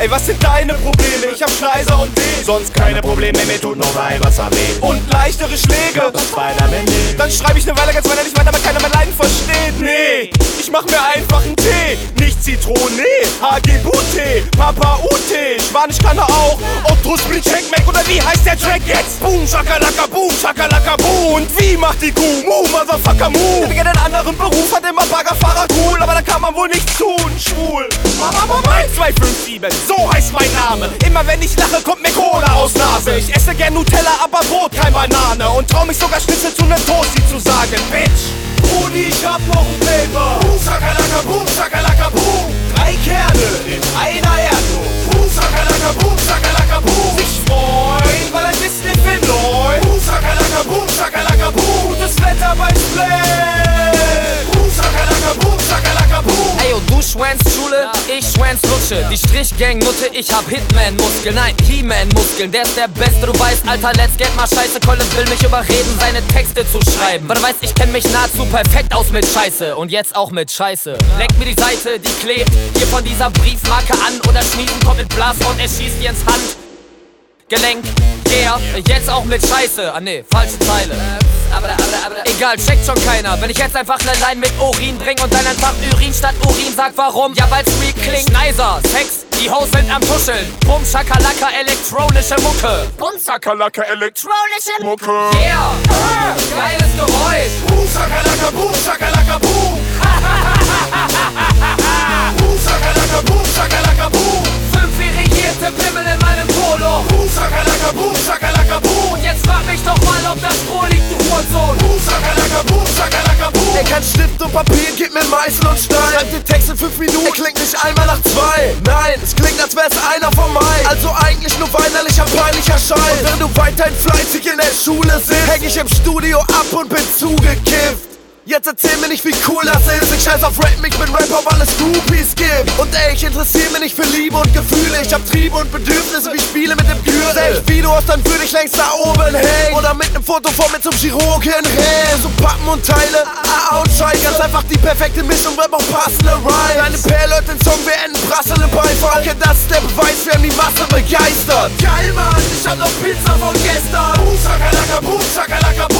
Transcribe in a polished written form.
Ey, was sind deine Probleme? Ich hab Schneiser und D. Sonst keine Probleme, mir tut nur Weihwasser weh. Und leichtere Schläge. Spider-Man, nee. Dann schreib ich ne Weile ganz weinerlich weiter, aber keiner mein Leiden versteht. Nee, ich mach mir einfach einen Tee. Nicht Zitrone, Hagebutte, Papa Ute. Spanisch kann er auch. Otros Britschek Mac oder wie heißt der Track jetzt? Boom, Shakalaka, boom, Shakalaka, boom. Und wie macht die Kuh? Moo, Motherfucker, moo. Der beginnt einen anderen Beruf, hat immer Baggerfahrer cool. Aber da kann man wohl nichts tun, schwul. Mama, 257, so heißt mein Name. Immer wenn ich lache, kommt mir Cola aus Nase. Ich esse gern Nutella, aber Brot, kein Banane. Und trau mich sogar Schnitzel zu nem Toasty zu sagen, Bitch. Brudi, ich hab noch ein Paper. Boom, Shakalaka, boom. 3 Kerne in einer Erdnuss. Boom, Shakalaka, boom. Sich freuen, weil ein bisschen Film läuft. Boom, Shakalaka, boom. Gutes Wetter beim Split. Boom, Shakalaka, boom. Ey, du schwänzt Schule, ich schwänz Lutsche. Die Strichgang Nutte, ich hab Hitman-Muskeln. Nein, He-Man-Muskeln, der ist der Beste, du weißt, Alter, let's get mal Scheiße. Colin will mich überreden, seine Texte zu schreiben. Weil du weißt, ich kenn mich nahezu perfekt aus mit Scheiße. Und jetzt auch mit Scheiße. Leck mir die Seite, die klebt hier von dieser Briefmarke an. Oder Schmieden kommt mit Blas und er schießt dir ins Handgelenk. Yeah, jetzt auch mit Scheiße. Ah ne, falsche Zeile. Aber egal, checkt schon keiner. Wenn ich jetzt einfach ne Line mit Urin bring und dann einfach Urin statt Urin sag, warum? Ja, weil's real klingt. Nicer, Sex, die Hoes sind am Tuscheln. Bum, Shakalaka, elektronische Mucke. Bum, Shakalaka, elektronische Mucke. Yeah, geiles Geräusch. Boom, Shakalaka, boom. Boom, Shakalaka, boom. 5 irrigierte Pimmel in meinem Polo. Boom, Shakalaka, boom. Und jetzt frag mich doch mal, ob das Stroh liegt, du Hurensohn. Boom, Shakalaka, boom. Er kann Stift und Papier, gib mir Meißel und Stein. Schreibt den Text in 5 Minuten, er klingt nicht einmal nach 2. Nein, es klingt, als wär's einer von meinen. Also eigentlich nur weinerlicher, peinlicher Scheiß. Und während du weiterhin fleißig in der Schule sitzt, häng ich im Studio ab und bin zugekifft. Jetzt erzähl mir nicht, wie cool das ist. Ich scheiß auf Rap, ich bin Rapper, weil es Groupies gibt. Und ey, ich interessier mich nicht für Liebe und Gefühle. Ich hab Triebe und Bedürfnisse wie Spiele mit dem Gürtel. Selbst wie du hast, dann würde ich längst da oben hängen. Oder mit nem Foto vor mir zum Chirurgen rennen. So Pappen und Teile, und Schei. Ganz einfach die perfekte Mischung, Rap auch passende Rhymes. Deine Leute, den Song, wir enden prasselnde Beifall. Okay, das ist der Beweis, wir haben die Masse begeistert. Geil, Mann, ich hab noch Pizza von gestern. Boom, Shakalaka, boom.